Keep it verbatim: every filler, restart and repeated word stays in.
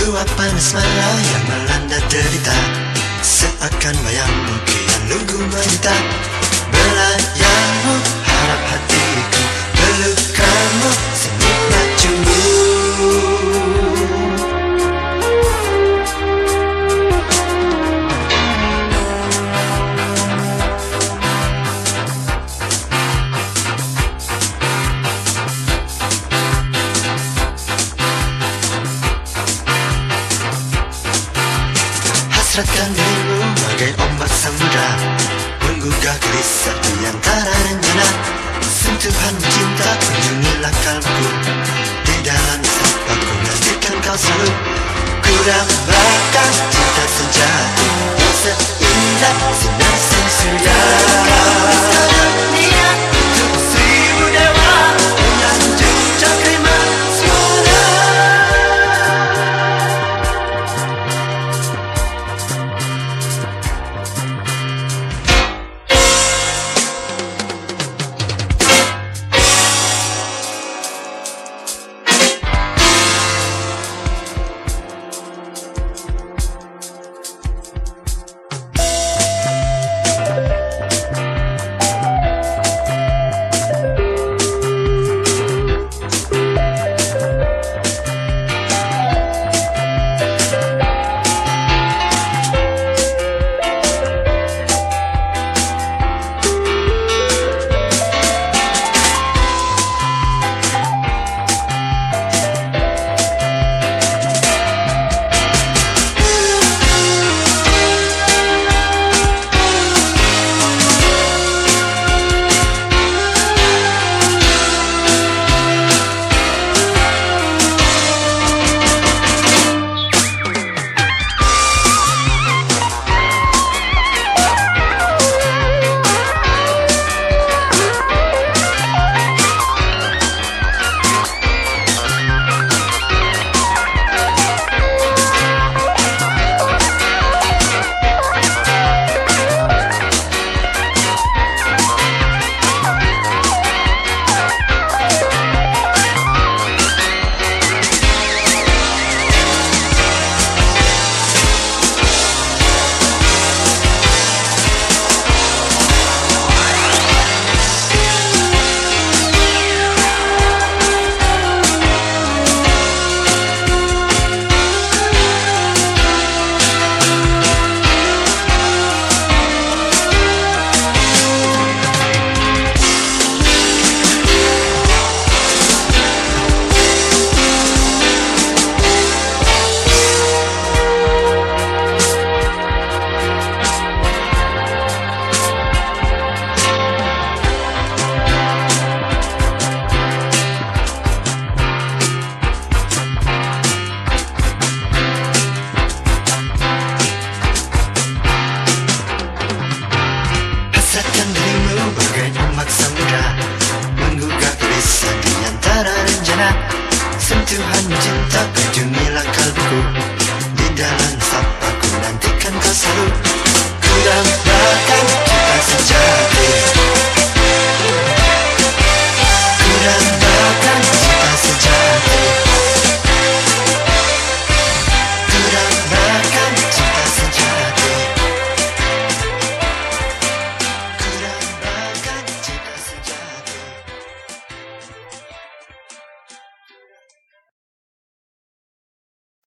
Luapan asmara yang melanda derita, seakan bayangmu kian lugu menita. Belayarmu harap hatiku, pelukanmu senikmat cumbu. Hasratkan dirimu bagai ombak samudra, menggugah gelisah di antara rencana. Sentuhan cinta kunjungilah kalbuku, di dalam sapaku nantikan kau selalu. Ku dambakan cinta sejati yang seindah sinar sang surya.